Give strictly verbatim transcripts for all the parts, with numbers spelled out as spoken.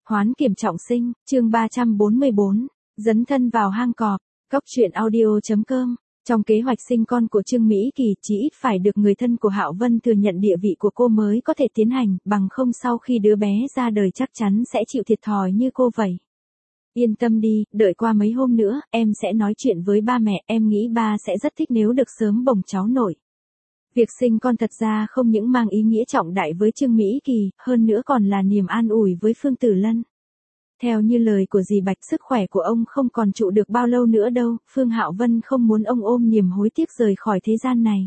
Hoán kiểm trọng sinh, chương ba trăm bốn mươi bốn, dấn thân vào hang cọp, cóc truyện audio chấm com. Trong kế hoạch sinh con của Trương Mỹ Kỳ, chỉ ít phải được người thân của Hạo Vân thừa nhận địa vị của cô mới có thể tiến hành, bằng không sau khi đứa bé ra đời chắc chắn sẽ chịu thiệt thòi như cô vậy. Yên tâm đi, đợi qua mấy hôm nữa, em sẽ nói chuyện với ba mẹ, em nghĩ ba sẽ rất thích nếu được sớm bồng cháu nội. Việc sinh con thật ra không những mang ý nghĩa trọng đại với Trương Mỹ Kỳ, hơn nữa còn là niềm an ủi với Phương Tử Lân. Theo như lời của dì Bạch, sức khỏe của ông không còn trụ được bao lâu nữa đâu, Phương Hạo Vân không muốn ông ôm niềm hối tiếc rời khỏi thế gian này.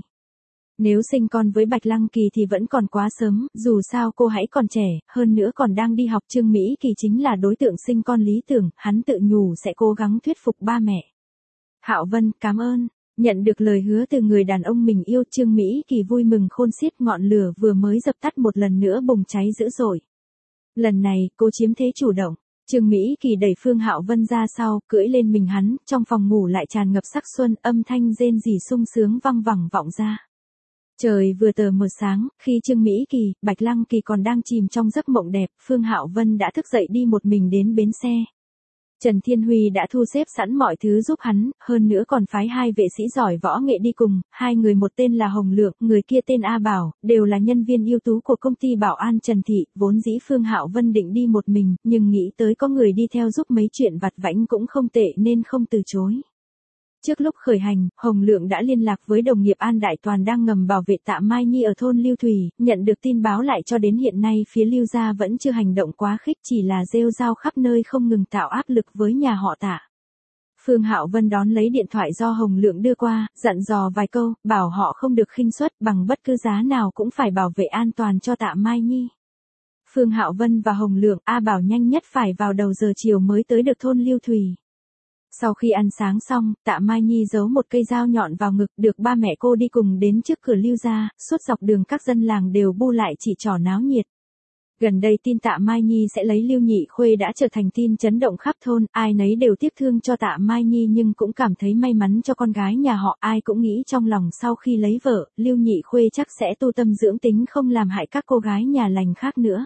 Nếu sinh con với Bạch Lăng Kỳ thì vẫn còn quá sớm, dù sao cô hãy còn trẻ, hơn nữa còn đang đi học. Trương Mỹ Kỳ chính là đối tượng sinh con lý tưởng, hắn tự nhủ sẽ cố gắng thuyết phục ba mẹ. Hạo Vân, cảm ơn. Nhận được lời hứa từ người đàn ông mình yêu, Trương Mỹ Kỳ vui mừng khôn xiết, ngọn lửa vừa mới dập tắt một lần nữa bùng cháy dữ dội. Lần này, cô chiếm thế chủ động. Trương Mỹ Kỳ đẩy Phương Hạo Vân ra sau, cưỡi lên mình hắn, trong phòng ngủ lại tràn ngập sắc xuân, âm thanh rên rỉ sung sướng văng vẳng vọng ra. Trời vừa tờ mờ sáng, khi Trương Mỹ Kỳ, Bạch Lăng Kỳ còn đang chìm trong giấc mộng đẹp, Phương Hạo Vân đã thức dậy đi một mình đến bến xe. Trần Thiên Huy đã thu xếp sẵn mọi thứ giúp hắn, hơn nữa còn phái hai vệ sĩ giỏi võ nghệ đi cùng, hai người một tên là Hồng Lượng, người kia tên A Bảo, đều là nhân viên ưu tú của công ty bảo an Trần Thị. Vốn dĩ Phương Hạo Vân định đi một mình, nhưng nghĩ tới có người đi theo giúp mấy chuyện vặt vãnh cũng không tệ nên không từ chối. Trước lúc khởi hành, Hồng Lượng đã liên lạc với đồng nghiệp An Đại Toàn đang ngầm bảo vệ Tạ Mai Nhi ở thôn Lưu Thủy, nhận được tin báo lại cho đến hiện nay phía Lưu gia vẫn chưa hành động quá khích, chỉ là rêu rao khắp nơi không ngừng tạo áp lực với nhà họ Tạ. Phương Hạo Vân đón lấy điện thoại do Hồng Lượng đưa qua, dặn dò vài câu, bảo họ không được khinh suất, bằng bất cứ giá nào cũng phải bảo vệ an toàn cho Tạ Mai Nhi. Phương Hạo Vân và Hồng Lượng, A Bảo nhanh nhất phải vào đầu giờ chiều mới tới được thôn Lưu Thủy. Sau khi ăn sáng xong, Tạ Mai Nhi giấu một cây dao nhọn vào ngực, được ba mẹ cô đi cùng đến trước cửa Lưu gia, suốt dọc đường các dân làng đều bu lại chỉ trỏ náo nhiệt. Gần đây tin Tạ Mai Nhi sẽ lấy Lưu Nhị Khuê đã trở thành tin chấn động khắp thôn, ai nấy đều tiếc thương cho Tạ Mai Nhi nhưng cũng cảm thấy may mắn cho con gái nhà họ, ai cũng nghĩ trong lòng sau khi lấy vợ, Lưu Nhị Khuê chắc sẽ tu tâm dưỡng tính không làm hại các cô gái nhà lành khác nữa.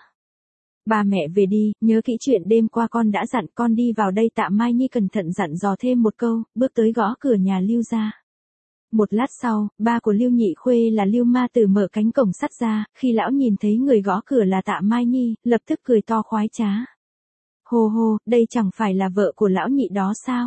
Ba mẹ về đi, nhớ kỹ chuyện đêm qua con đã dặn, con đi vào đây. Tạ Mai Nhi cẩn thận dặn dò thêm một câu, bước tới gõ cửa nhà Lưu gia. Một lát sau, ba của Lưu Nhị Khuê là Lưu Ma Tử mở cánh cổng sắt ra, khi lão nhìn thấy người gõ cửa là Tạ Mai Nhi, lập tức cười to khoái trá. Hô hô, đây chẳng phải là vợ của lão nhị đó sao?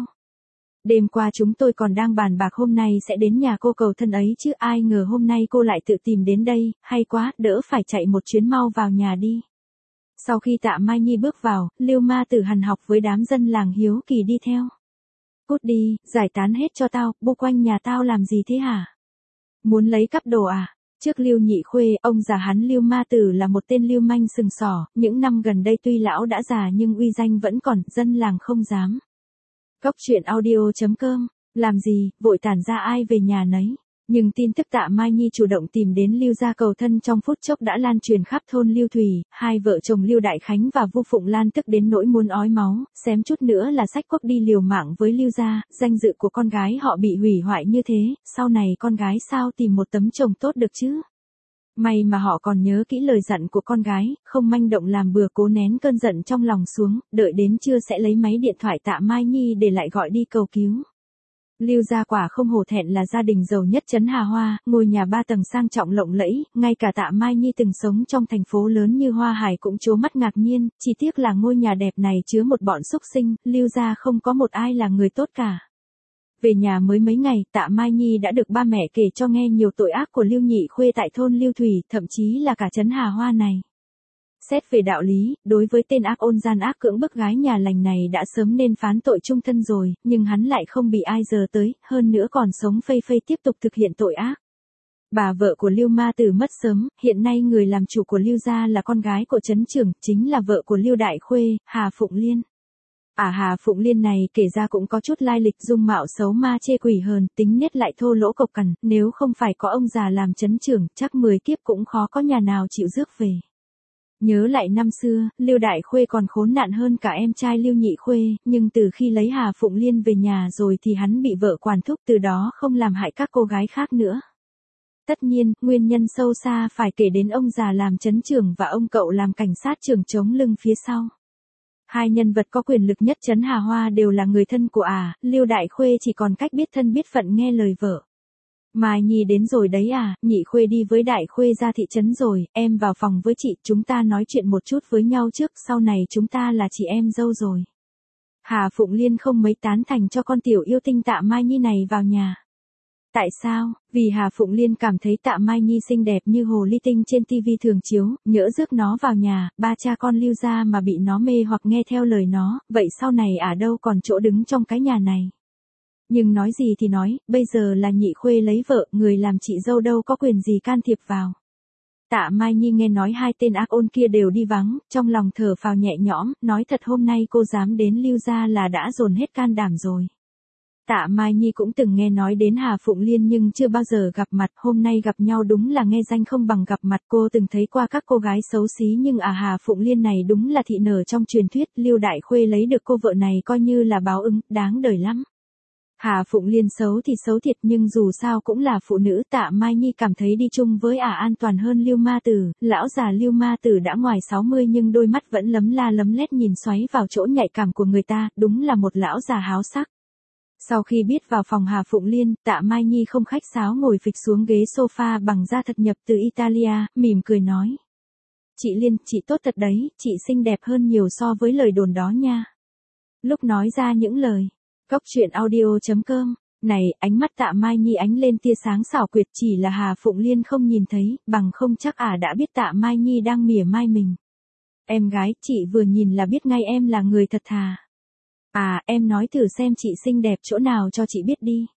Đêm qua chúng tôi còn đang bàn bạc hôm nay sẽ đến nhà cô cầu thân ấy chứ, ai ngờ hôm nay cô lại tự tìm đến đây, hay quá, đỡ phải chạy một chuyến, mau vào nhà đi. Sau khi Tạ Mai Nhi bước vào, Lưu Ma Tử hằn học với đám dân làng hiếu kỳ đi theo. Cút đi, giải tán hết cho tao, bu quanh nhà tao làm gì thế hả? Muốn lấy cắp đồ à? Trước Lưu Nhị Khuê, ông già hắn Lưu Ma Tử là một tên lưu manh sừng sỏ, những năm gần đây tuy lão đã già nhưng uy danh vẫn còn, dân làng không dám. Cóc truyện audio chấm com, làm gì, vội tản ra ai về nhà nấy. Nhưng tin tức Tạ Mai Nhi chủ động tìm đến Lưu gia cầu thân trong phút chốc đã lan truyền khắp thôn Lưu Thủy, hai vợ chồng Lưu Đại Khánh và Vu Phụng Lan tức đến nỗi muốn ói máu, xém chút nữa là xách cuốc đi liều mạng với Lưu gia, danh dự của con gái họ bị hủy hoại như thế, sau này con gái sao tìm một tấm chồng tốt được chứ? May mà họ còn nhớ kỹ lời dặn của con gái, không manh động làm bừa, cố nén cơn giận trong lòng xuống, đợi đến trưa sẽ lấy máy điện thoại Tạ Mai Nhi để lại gọi đi cầu cứu. Lưu gia quả không hổ thẹn là gia đình giàu nhất trấn Hà Hoa, ngôi nhà ba tầng sang trọng lộng lẫy, ngay cả Tạ Mai Nhi từng sống trong thành phố lớn như Hoa Hải cũng trố mắt ngạc nhiên, chỉ tiếc là ngôi nhà đẹp này chứa một bọn xúc sinh, Lưu gia không có một ai là người tốt cả. Về nhà mới mấy ngày, Tạ Mai Nhi đã được ba mẹ kể cho nghe nhiều tội ác của Lưu Nhị Khuê tại thôn Lưu Thủy, thậm chí là cả trấn Hà Hoa này. Xét về đạo lý, đối với tên ác ôn gian ác cưỡng bức gái nhà lành này đã sớm nên phán tội chung thân rồi, nhưng hắn lại không bị ai giờ tới, hơn nữa còn sống phây phây tiếp tục thực hiện tội ác. Bà vợ của Lưu Ma Tử mất sớm, hiện nay người làm chủ của Lưu gia là con gái của trấn trưởng, chính là vợ của Lưu Đại Khuê, Hà Phụng Liên. À Hà Phụng Liên này kể ra cũng có chút lai lịch, dung mạo xấu ma chê quỷ hờn, tính nết lại thô lỗ cộc cằn, nếu không phải có ông già làm trấn trưởng, chắc mười kiếp cũng khó có nhà nào chịu rước về. Nhớ lại năm xưa, Lưu Đại Khuê còn khốn nạn hơn cả em trai Lưu Nhị Khuê, nhưng từ khi lấy Hà Phụng Liên về nhà rồi thì hắn bị vợ quản thúc, từ đó không làm hại các cô gái khác nữa. Tất nhiên, nguyên nhân sâu xa phải kể đến ông già làm trấn trưởng và ông cậu làm cảnh sát trưởng chống lưng phía sau. Hai nhân vật có quyền lực nhất trấn Hà Hoa đều là người thân của à, Lưu Đại Khuê chỉ còn cách biết thân biết phận nghe lời vợ. Mai Nhi đến rồi đấy à, Nhị Khuê đi với Đại Khuê ra thị trấn rồi, em vào phòng với chị, chúng ta nói chuyện một chút với nhau trước, sau này chúng ta là chị em dâu rồi. Hà Phụng Liên không mấy tán thành cho con tiểu yêu tinh Tạ Mai Nhi này vào nhà. Tại sao? Vì Hà Phụng Liên cảm thấy Tạ Mai Nhi xinh đẹp như hồ ly tinh trên tivi thường chiếu, nhỡ rước nó vào nhà, ba cha con Lưu gia mà bị nó mê hoặc nghe theo lời nó, vậy sau này à đâu còn chỗ đứng trong cái nhà này. Nhưng nói gì thì nói, bây giờ là Nhị Khuê lấy vợ, người làm chị dâu đâu có quyền gì can thiệp vào. Tạ Mai Nhi nghe nói hai tên ác ôn kia đều đi vắng, trong lòng thở phào nhẹ nhõm, nói thật hôm nay cô dám đến Lưu gia là đã dồn hết can đảm rồi. Tạ Mai Nhi cũng từng nghe nói đến Hà Phụng Liên nhưng chưa bao giờ gặp mặt, hôm nay gặp nhau đúng là nghe danh không bằng gặp mặt. Cô từng thấy qua các cô gái xấu xí nhưng à Hà Phụng Liên này đúng là thị nở trong truyền thuyết, Lưu Đại Khuê lấy được cô vợ này coi như là báo ứng, đáng đời lắm. Hà Phụng Liên xấu thì xấu thiệt nhưng dù sao cũng là phụ nữ, Tạ Mai Nhi cảm thấy đi chung với ả à an toàn hơn Lưu Ma Tử. Lão già Lưu Ma Tử đã ngoài sáu mươi nhưng đôi mắt vẫn lấm la lấm lét nhìn xoáy vào chỗ nhạy cảm của người ta, đúng là một lão già háo sắc. Sau khi biết vào phòng Hà Phụng Liên, Tạ Mai Nhi không khách sáo ngồi phịch xuống ghế sofa bằng da thật nhập từ Italia, mỉm cười nói. Chị Liên, chị tốt thật đấy, chị xinh đẹp hơn nhiều so với lời đồn đó nha. Lúc nói ra những lời, Cóc truyện audio chấm com, này, ánh mắt Tạ Mai Nhi ánh lên tia sáng xảo quyệt, chỉ là Hà Phụng Liên không nhìn thấy, bằng không chắc ả à đã biết Tạ Mai Nhi đang mỉa mai mình. Em gái, chị vừa nhìn là biết ngay em là người thật thà. À, em nói thử xem chị xinh đẹp chỗ nào cho chị biết đi.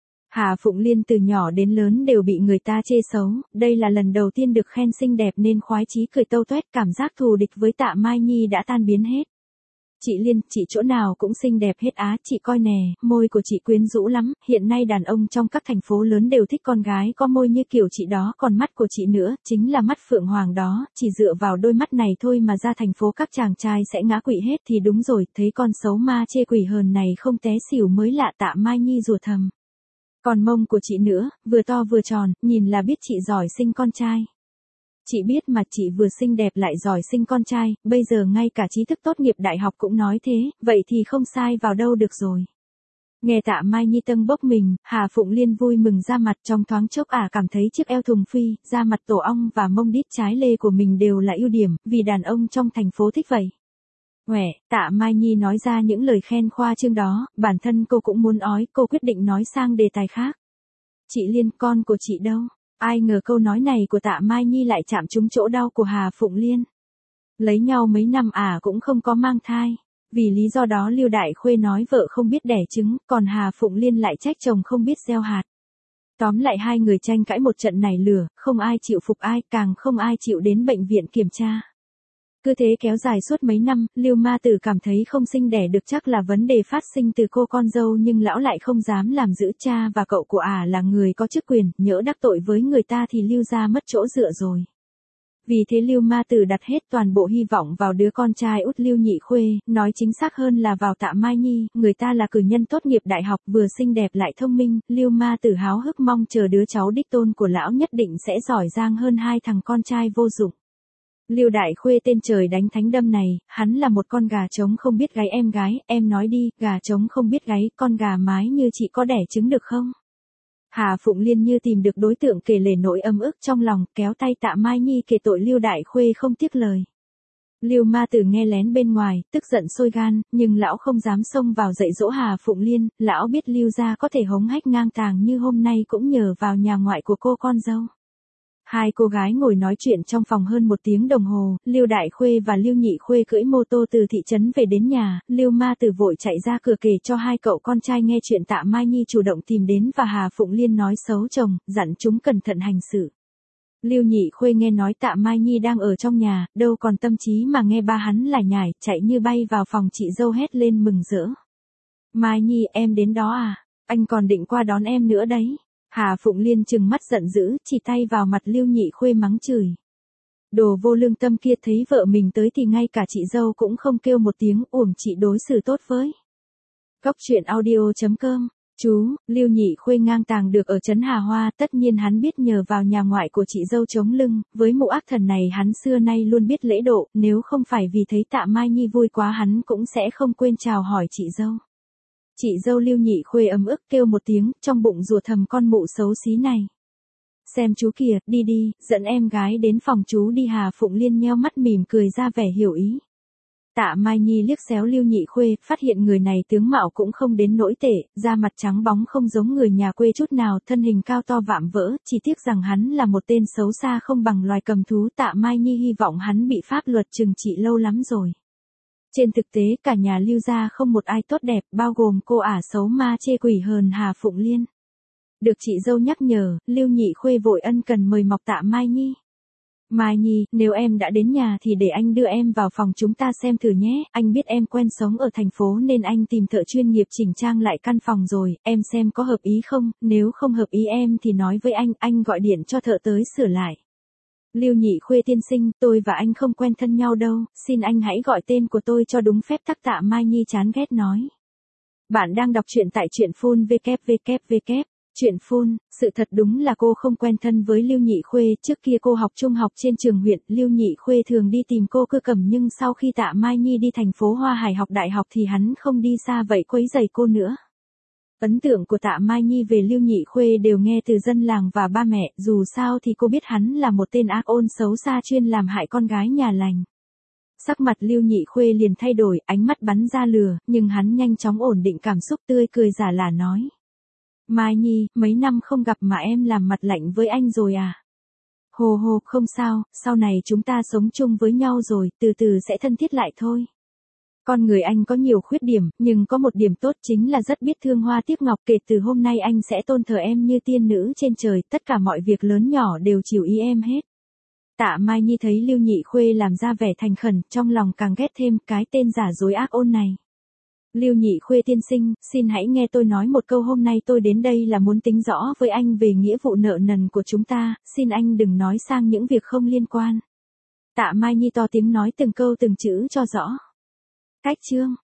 Hà Phụng Liên từ nhỏ đến lớn đều bị người ta chê xấu, đây là lần đầu tiên được khen xinh đẹp nên khoái chí cười tâu toét, cảm giác thù địch với Tạ Mai Nhi đã tan biến hết. Chị Liên, chị chỗ nào cũng xinh đẹp hết á, chị coi nè, môi của chị quyến rũ lắm, hiện nay đàn ông trong các thành phố lớn đều thích con gái có môi như kiểu chị đó, còn mắt của chị nữa, chính là mắt phượng hoàng đó, chỉ dựa vào đôi mắt này thôi mà ra thành phố các chàng trai sẽ ngã quỵ hết thì đúng rồi, thấy con xấu ma chê quỷ hờn này không té xỉu mới lạ. Tạ Mai Nhi rủa thầm. Còn mông của chị nữa, vừa to vừa tròn, nhìn là biết chị giỏi sinh con trai. Chị biết mà, chị vừa xinh đẹp lại giỏi sinh con trai, bây giờ ngay cả trí thức tốt nghiệp đại học cũng nói thế, vậy thì không sai vào đâu được rồi. Nghe Tạ Mai Nhi tâng bốc mình, Hà Phụng Liên vui mừng ra mặt, trong thoáng chốc ả à cảm thấy chiếc eo thùng phi, da mặt tổ ong và mông đít trái lê của mình đều là ưu điểm, vì đàn ông trong thành phố thích vậy. Ngoẻ, Tạ Mai Nhi nói ra những lời khen khoa trương đó, bản thân cô cũng muốn ói, cô quyết định nói sang đề tài khác. Chị Liên, con của chị đâu? Ai ngờ câu nói này của Tạ Mai Nhi lại chạm trúng chỗ đau của Hà Phụng Liên. Lấy nhau mấy năm ả à cũng không có mang thai. Vì lý do đó Lưu Đại Khuê nói vợ không biết đẻ trứng, còn Hà Phụng Liên lại trách chồng không biết gieo hạt. Tóm lại hai người tranh cãi một trận nảy lửa, không ai chịu phục ai, càng không ai chịu đến bệnh viện kiểm tra. Cứ thế kéo dài suốt mấy năm, Lưu Ma Tử cảm thấy không sinh đẻ được chắc là vấn đề phát sinh từ cô con dâu nhưng lão lại không dám làm giữ, cha và cậu của ả à là người có chức quyền, nhỡ đắc tội với người ta thì Lưu gia mất chỗ dựa rồi. Vì thế Lưu Ma Tử đặt hết toàn bộ hy vọng vào đứa con trai út Lưu Nhị Khuê, nói chính xác hơn là vào Tạ Mai Nhi, người ta là cử nhân tốt nghiệp đại học, vừa xinh đẹp lại thông minh, Lưu Ma Tử háo hức mong chờ đứa cháu đích tôn của lão nhất định sẽ giỏi giang hơn hai thằng con trai vô dụng. Lưu Đại Khuê tên trời đánh thánh đâm này, hắn là một con gà trống không biết gáy. Em gái, em nói đi, gà trống không biết gáy, con gà mái như chị có đẻ trứng được không? Hà Phụng Liên như tìm được đối tượng kể lể nỗi âm ức trong lòng, kéo tay Tạ Mai Nhi kể tội Lưu Đại Khuê không tiếc lời. Lưu Ma Tử nghe lén bên ngoài, tức giận sôi gan, nhưng lão không dám xông vào dạy dỗ Hà Phụng Liên, lão biết Lưu gia có thể hống hách ngang tàng như hôm nay cũng nhờ vào nhà ngoại của cô con dâu. Hai cô gái ngồi nói chuyện trong phòng hơn một tiếng đồng hồ, Lưu Đại Khuê và Lưu Nhị Khuê cưỡi mô tô từ thị trấn về đến nhà, Lưu Ma Tử vội chạy ra cửa kể cho hai cậu con trai nghe chuyện Tạ Mai Nhi chủ động tìm đến và Hà Phụng Liên nói xấu chồng, dặn chúng cẩn thận hành xử. Lưu Nhị Khuê nghe nói Tạ Mai Nhi đang ở trong nhà, đâu còn tâm trí mà nghe ba hắn lải nhải, chạy như bay vào phòng chị dâu hét lên mừng rỡ. Mai Nhi, em đến đó à? Anh còn định qua đón em nữa đấy. Hà Phụng Liên trừng mắt giận dữ, chỉ tay vào mặt Lưu Nhị Khuê mắng chửi. Đồ vô lương tâm kia, thấy vợ mình tới thì ngay cả chị dâu cũng không kêu một tiếng, uổng chị đối xử tốt với. Cóc truyện audio chấm com Chú, Lưu Nhị Khuê ngang tàng được ở trấn Hà Hoa, tất nhiên hắn biết nhờ vào nhà ngoại của chị dâu chống lưng, với mụ ác thần này hắn xưa nay luôn biết lễ độ, nếu không phải vì thấy Tạ Mai Nhi vui quá hắn cũng sẽ không quên chào hỏi chị dâu. Chị dâu Lưu Nhị Khuê ấm ức kêu một tiếng, trong bụng rủa thầm con mụ xấu xí này. Xem chú kìa, đi đi, dẫn em gái đến phòng chú đi. Hà Phụng Liên nheo mắt mỉm cười ra vẻ hiểu ý. Tạ Mai Nhi liếc xéo Lưu Nhị Khuê, phát hiện người này tướng mạo cũng không đến nỗi tệ, da mặt trắng bóng không giống người nhà quê chút nào, thân hình cao to vạm vỡ, chỉ tiếc rằng hắn là một tên xấu xa không bằng loài cầm thú. Tạ Mai Nhi hy vọng hắn bị pháp luật trừng trị lâu lắm rồi. Trên thực tế cả nhà Lưu gia không một ai tốt đẹp, bao gồm cô ả xấu ma chê quỷ hờn Hà Phụng Liên. Được chị dâu nhắc nhở, Lưu Nhị Khuê vội ân cần mời mọc Tạ Mai Nhi. Mai Nhi, nếu em đã đến nhà thì để anh đưa em vào phòng chúng ta xem thử nhé, anh biết em quen sống ở thành phố nên anh tìm thợ chuyên nghiệp chỉnh trang lại căn phòng rồi, em xem có hợp ý không, nếu không hợp ý em thì nói với anh, anh gọi điện cho thợ tới sửa lại. Lưu Nhị Khuê tiên sinh, tôi và anh không quen thân nhau đâu, xin anh hãy gọi tên của tôi cho đúng phép tắc. Tạ Mai Nhi chán ghét nói. Bạn đang đọc truyện tại truyện phun www. Chuyện phun, sự thật đúng là cô không quen thân với Lưu Nhị Khuê, trước kia cô học trung học trên trường huyện, Lưu Nhị Khuê thường đi tìm cô Cưa Cẩm nhưng sau khi Tạ Mai Nhi đi thành phố Hoa Hải học đại học thì hắn không đi xa vậy quấy rầy cô nữa. Ấn tượng của Tạ Mai Nhi về Lưu Nhị Khuê đều nghe từ dân làng và ba mẹ, dù sao thì cô biết hắn là một tên ác ôn xấu xa chuyên làm hại con gái nhà lành. Sắc mặt Lưu Nhị Khuê liền thay đổi, ánh mắt bắn ra lửa, nhưng hắn nhanh chóng ổn định cảm xúc, tươi cười giả lả nói. Mai Nhi, mấy năm không gặp mà em làm mặt lạnh với anh rồi à? Hồ hồ, không sao, sau này chúng ta sống chung với nhau rồi, từ từ sẽ thân thiết lại thôi. Con người anh có nhiều khuyết điểm, nhưng có một điểm tốt chính là rất biết thương hoa tiếc ngọc. Kể từ hôm nay anh sẽ tôn thờ em như tiên nữ trên trời, tất cả mọi việc lớn nhỏ đều chiều ý em hết. Tạ Mai Nhi thấy Lưu Nhị Khuê làm ra vẻ thành khẩn, trong lòng càng ghét thêm cái tên giả dối ác ôn này. Lưu Nhị Khuê tiên sinh, xin hãy nghe tôi nói một câu, hôm nay tôi đến đây là muốn tính rõ với anh về nghĩa vụ nợ nần của chúng ta, xin anh đừng nói sang những việc không liên quan. Tạ Mai Nhi to tiếng nói từng câu từng chữ cho rõ. Cách chương